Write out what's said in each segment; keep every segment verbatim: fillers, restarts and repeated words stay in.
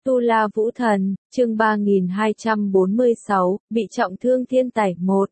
Tu La Vũ Thần, chương ba nghìn hai trăm bốn mươi sáu, bị trọng thương thiên tài một.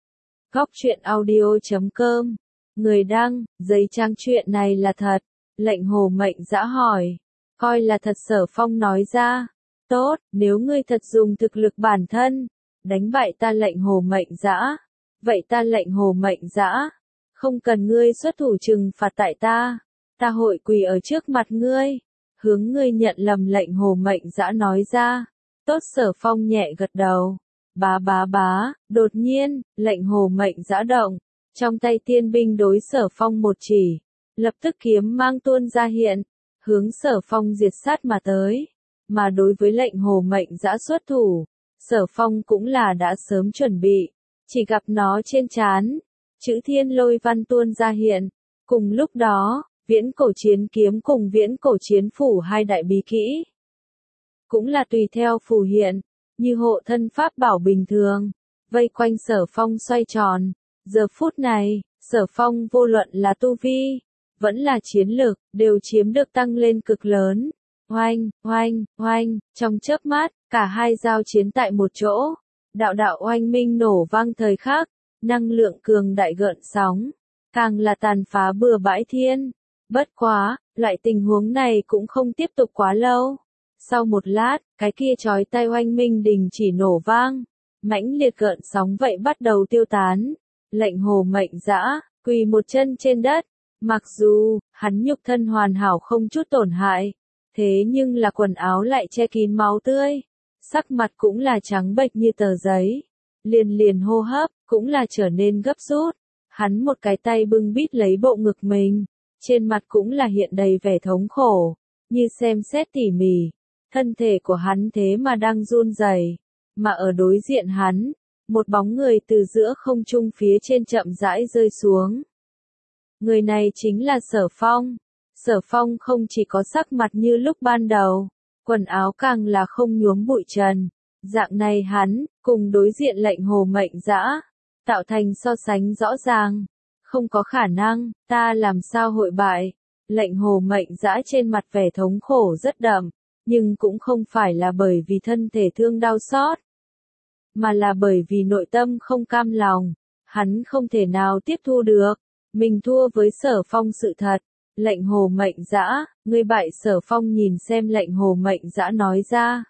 Góc truyện audio chấm com. Người đăng, giấy trang chuyện này là thật. Lệnh Hồ Mệnh Dã hỏi. Coi là thật Sở Phong nói ra. Tốt, nếu ngươi thật dùng thực lực bản thân, đánh bại ta Lệnh Hồ Mệnh Dã. Vậy ta Lệnh Hồ Mệnh Dã, không cần ngươi xuất thủ trừng phạt tại ta. Ta hội quỳ ở trước mặt ngươi. Hướng ngươi nhận lầm Lệnh Hồ Mệnh Dã nói ra. Tốt Sở Phong nhẹ gật đầu. Bá bá bá, đột nhiên, Lệnh Hồ Mệnh Dã động. Trong tay tiên binh đối Sở Phong một chỉ. Lập tức kiếm mang tuôn ra hiện. Hướng Sở Phong diệt sát mà tới. Mà đối với Lệnh Hồ Mệnh Dã xuất thủ, Sở Phong cũng là đã sớm chuẩn bị. Chỉ gặp nó trên trán, chữ thiên lôi văn tuôn ra hiện. Cùng lúc đó, viễn cổ chiến kiếm cùng viễn cổ chiến phủ hai đại bí kỹ. Cũng là tùy theo phù hiện, như hộ thân pháp bảo bình thường, vây quanh Sở Phong xoay tròn. Giờ phút này, Sở Phong vô luận là tu vi, vẫn là chiến lực, đều chiếm được tăng lên cực lớn. Oanh, oanh, oanh, trong chớp mắt, cả hai giao chiến tại một chỗ. Đạo đạo oanh minh nổ vang thời khắc, năng lượng cường đại gợn sóng, càng là tàn phá bừa bãi thiên. Bất quá, loại tình huống này cũng không tiếp tục quá lâu. Sau một lát, cái kia chói tai oanh minh đình chỉ nổ vang, mãnh liệt gợn sóng vậy bắt đầu tiêu tán. Lệnh Hồ Mệnh Dã quỳ một chân trên đất, mặc dù hắn nhục thân hoàn hảo không chút tổn hại, thế nhưng là quần áo lại che kín máu tươi, sắc mặt cũng là trắng bệch như tờ giấy, liền liền hô hấp cũng là trở nên gấp rút. Hắn một cái tay bưng bít lấy bộ ngực mình, trên mặt cũng là hiện đầy vẻ thống khổ, như xem xét tỉ mỉ, thân thể của hắn thế mà đang run rẩy, mà ở đối diện hắn, một bóng người từ giữa không trung phía trên chậm rãi rơi xuống. Người này chính là Sở Phong. Sở Phong không chỉ có sắc mặt như lúc ban đầu, quần áo càng là không nhuốm bụi trần. Dạng này hắn, cùng đối diện Lệnh Hồ Mệnh Dã, tạo thành so sánh rõ ràng. Không có khả năng, ta làm sao hội bại. Lệnh Hồ Mệnh Dã trên mặt vẻ thống khổ rất đậm, nhưng cũng không phải là bởi vì thân thể thương đau xót, mà là bởi vì nội tâm không cam lòng. Hắn không thể nào tiếp thu được mình thua với Sở Phong sự thật. Lệnh Hồ Mệnh Dã, ngươi bại. Sở Phong nhìn xem Lệnh Hồ Mệnh Dã nói ra.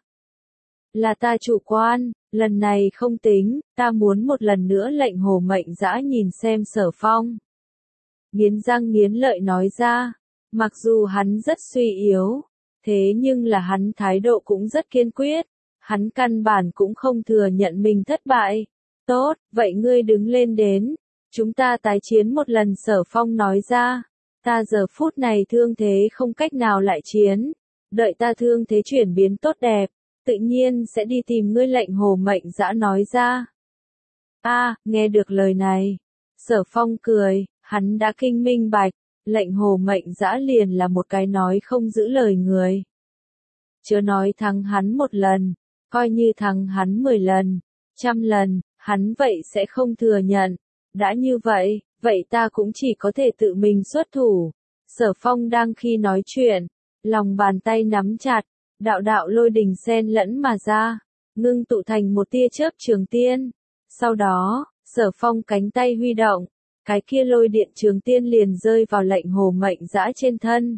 Là ta chủ quan, lần này không tính, ta muốn một lần nữa. Lệnh Hồ Mệnh Dã nhìn xem Sở Phong, nghiến răng nghiến lợi nói ra. Mặc dù hắn rất suy yếu, thế nhưng là hắn thái độ cũng rất kiên quyết. Hắn căn bản cũng không thừa nhận mình thất bại. Tốt, vậy ngươi đứng lên đến, chúng ta tái chiến một lần. Sở Phong nói ra. Ta giờ phút này thương thế không cách nào lại chiến. Đợi ta thương thế chuyển biến tốt đẹp, tự nhiên sẽ đi tìm ngươi. Lệnh Hồ Mệnh Dã nói ra. A, à, nghe được lời này, Sở Phong cười, hắn đã kinh minh bạch, Lệnh Hồ Mệnh Dã liền là một cái nói không giữ lời người. Chớ nói thắng hắn một lần, coi như thắng hắn mười lần, trăm lần, hắn vậy sẽ không thừa nhận. Đã như vậy, vậy ta cũng chỉ có thể tự mình xuất thủ. Sở Phong đang khi nói chuyện, lòng bàn tay nắm chặt, đạo đạo lôi đình xen lẫn mà ra, ngưng tụ thành một tia chớp trường tiên. Sau đó, Sở Phong cánh tay huy động, cái kia lôi điện trường tiên liền rơi vào Lệnh Hồ Mệnh Dã trên thân.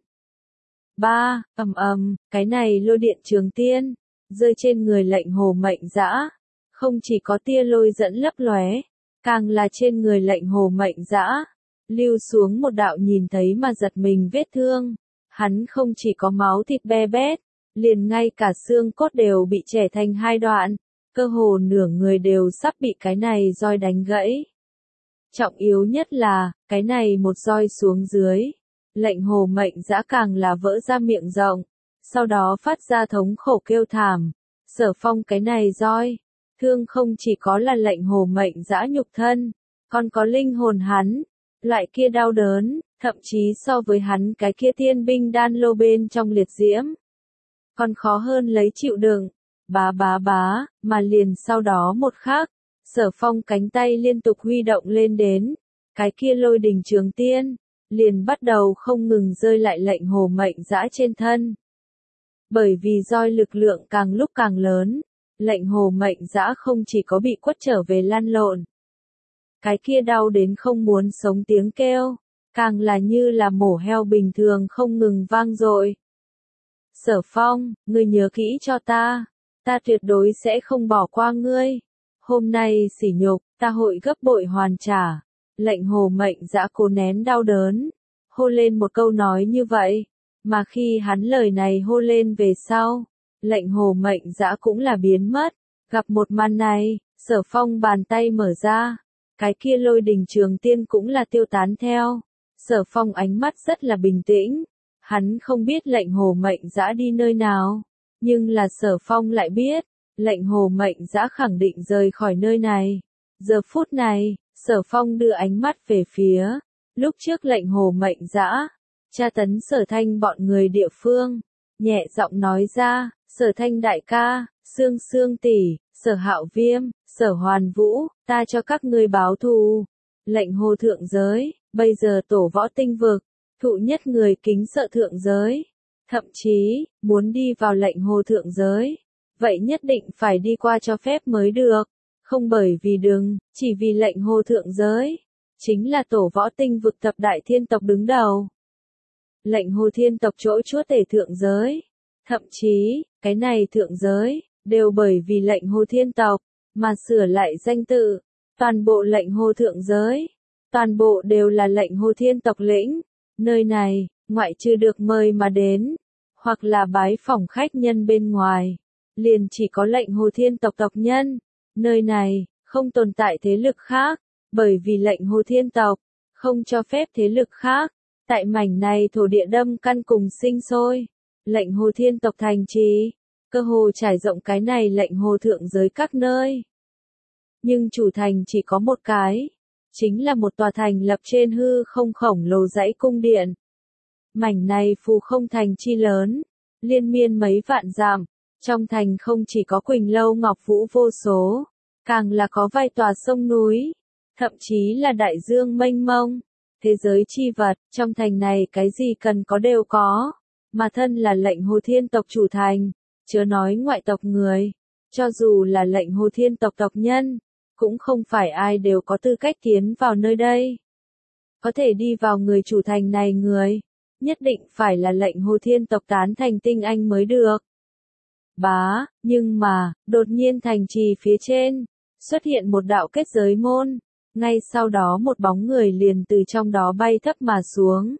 Ba, ầm ầm, cái này lôi điện trường tiên rơi trên người Lệnh Hồ Mệnh Dã, không chỉ có tia lôi dẫn lấp lóe, càng là trên người Lệnh Hồ Mệnh Dã lưu xuống một đạo nhìn thấy mà giật mình vết thương. Hắn không chỉ có máu thịt be bét, liền ngay cả xương cốt đều bị chẻ thành hai đoạn, cơ hồ nửa người đều sắp bị cái này roi đánh gãy. Trọng yếu nhất là, cái này một roi xuống dưới, Lệnh Hồ Mệnh Dã càng là vỡ ra miệng rộng, sau đó phát ra thống khổ kêu thảm. Sở Phong cái này roi, thương không chỉ có là Lệnh Hồ Mệnh Dã nhục thân, còn có linh hồn hắn. Loại kia đau đớn, thậm chí so với hắn cái kia thiên binh đan lô bên trong liệt diễm, còn khó hơn lấy chịu đựng. Bá bá bá, mà liền sau đó một khắc, Sở Phong cánh tay liên tục huy động lên đến, cái kia lôi đình trường tiên liền bắt đầu không ngừng rơi lại Lệnh Hồ Mệnh Dã trên thân. Bởi vì roi lực lượng càng lúc càng lớn, lệnh hồ mệnh dã không chỉ có bị quất trở về lăn lộn. Cái kia đau đến không muốn sống tiếng kêu, càng là như là mổ heo bình thường không ngừng vang dội. Sở Phong, ngươi nhớ kỹ cho ta, ta tuyệt đối sẽ không bỏ qua ngươi. Hôm nay sỉ nhục, ta hội gấp bội hoàn trả. Lệnh hồ mệnh dã cố nén đau đớn, hô lên một câu nói như vậy, mà khi hắn lời này hô lên về sau, lệnh hồ mệnh dã cũng là biến mất. Gặp một màn này, Sở Phong bàn tay mở ra, cái kia lôi đình trường tiên cũng là tiêu tán theo. Sở Phong ánh mắt rất là bình tĩnh, hắn không biết lệnh hồ mệnh dã đi nơi nào, nhưng là Sở Phong lại biết, lệnh hồ mệnh dã khẳng định rời khỏi nơi này. Giờ phút này, Sở Phong đưa ánh mắt về phía, lúc trước lệnh hồ mệnh dã, tra tấn Sở Thanh bọn người địa phương, nhẹ giọng nói ra, Sở Thanh đại ca, Sương Sương tỷ, Sở Hạo Viêm, Sở Hoàn Vũ, ta cho các ngươi báo thù. Lệnh hồ thượng giới, bây giờ tổ võ tinh vực, thụ nhất người kính sợ thượng giới, thậm chí, muốn đi vào lệnh hồ thượng giới, vậy nhất định phải đi qua cho phép mới được, không bởi vì đừng, chỉ vì lệnh hồ thượng giới, chính là tổ võ tinh vực thập đại thiên tộc đứng đầu. Lệnh hồ thiên tộc chỗ chúa tể thượng giới, thậm chí, cái này thượng giới, đều bởi vì lệnh hồ thiên tộc, mà sửa lại danh tự, toàn bộ lệnh hồ thượng giới, toàn bộ đều là lệnh hồ thiên tộc lĩnh, nơi này, ngoại trừ được mời mà đến, hoặc là bái phỏng khách nhân bên ngoài, liền chỉ có lệnh hồ thiên tộc tộc nhân, nơi này, không tồn tại thế lực khác, bởi vì lệnh hồ thiên tộc, không cho phép thế lực khác, tại mảnh này thổ địa đâm căn cùng sinh sôi, lệnh hồ thiên tộc thành trì, cơ hồ trải rộng cái này lệnh hồ thượng giới các nơi. Nhưng chủ thành chỉ có một cái, chính là một tòa thành lập trên hư không khổng lồ dãy cung điện. Mảnh này phù không thành chi lớn, liên miên mấy vạn dặm, trong thành không chỉ có Quỳnh Lâu Ngọc Vũ vô số, càng là có vài tòa sông núi, thậm chí là đại dương mênh mông, thế giới chi vật, trong thành này cái gì cần có đều có, mà thân là lệnh hồ thiên tộc chủ thành, chớ nói ngoại tộc người, cho dù là lệnh hồ thiên tộc tộc nhân, cũng không phải ai đều có tư cách tiến vào nơi đây. Có thể đi vào người chủ thành này người, nhất định phải là lệnh hồ thiên tộc tán thành tinh anh mới được. Bá, nhưng mà, đột nhiên thành trì phía trên, xuất hiện một đạo kết giới môn, ngay sau đó một bóng người liền từ trong đó bay thấp mà xuống.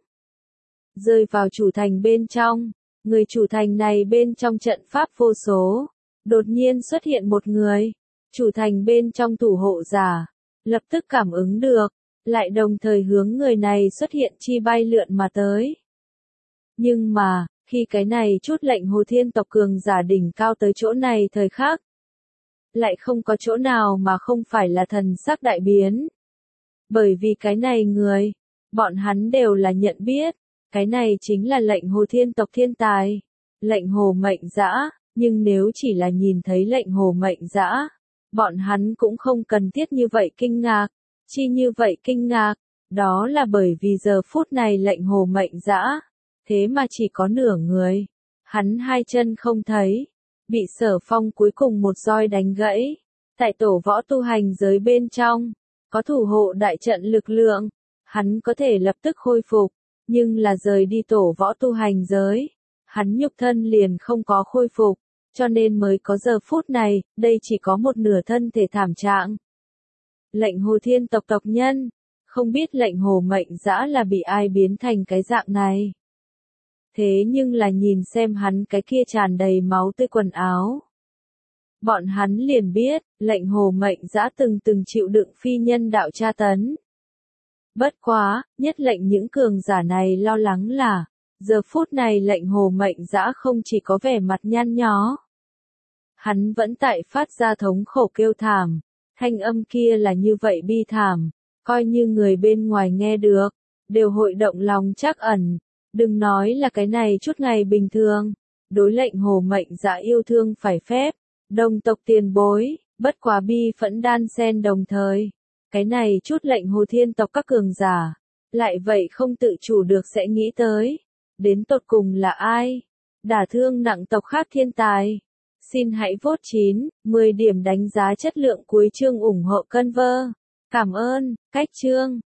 Rơi vào chủ thành bên trong, người chủ thành này bên trong trận pháp vô số, đột nhiên xuất hiện một người, chủ thành bên trong thủ hộ giả, lập tức cảm ứng được, lại đồng thời hướng người này xuất hiện chi bay lượn mà tới. Nhưng mà, khi cái này chút lệnh hồ thiên tộc cường giả đỉnh cao tới chỗ này thời khắc, lại không có chỗ nào mà không phải là thần sắc đại biến. Bởi vì cái này người, bọn hắn đều là nhận biết, cái này chính là lệnh hồ thiên tộc thiên tài, lệnh hồ mệnh dã, nhưng nếu chỉ là nhìn thấy lệnh hồ mệnh dã, bọn hắn cũng không cần thiết như vậy kinh ngạc, chi như vậy kinh ngạc, đó là bởi vì giờ phút này lệnh hồ mệnh dã, thế mà chỉ có nửa người, hắn hai chân không thấy, bị Sở Phong cuối cùng một roi đánh gãy, tại tổ võ tu hành giới bên trong, có thủ hộ đại trận lực lượng, hắn có thể lập tức khôi phục, nhưng là rời đi tổ võ tu hành giới, hắn nhục thân liền không có khôi phục, cho nên mới có giờ phút này, đây chỉ có một nửa thân thể thảm trạng. Lệnh hồ thiên tộc tộc nhân, không biết lệnh hồ mệnh dã là bị ai biến thành cái dạng này. Thế nhưng là nhìn xem hắn cái kia tràn đầy máu tươi quần áo. Bọn hắn liền biết, lệnh hồ mệnh dã từng từng chịu đựng phi nhân đạo tra tấn. Bất quá, nhất lệnh những cường giả này lo lắng là, giờ phút này lệnh hồ mệnh dã không chỉ có vẻ mặt nhăn nhó. Hắn vẫn tại phát ra thống khổ kêu thảm, thanh âm kia là như vậy bi thảm, coi như người bên ngoài nghe được, đều hội động lòng trắc ẩn, đừng nói là cái này chút ngày bình thường, đối lệnh hồ mệnh dã yêu thương phải phép, đồng tộc tiền bối, bất quá bi phẫn đan xen đồng thời, cái này chút lệnh hồ thiên tộc các cường giả, lại vậy không tự chủ được sẽ nghĩ tới, đến tột cùng là ai, Đả thương nặng tộc khác thiên tài. Xin hãy vote chín, mười điểm đánh giá chất lượng cuối chương ủng hộ Conver. Cảm ơn, cách chương.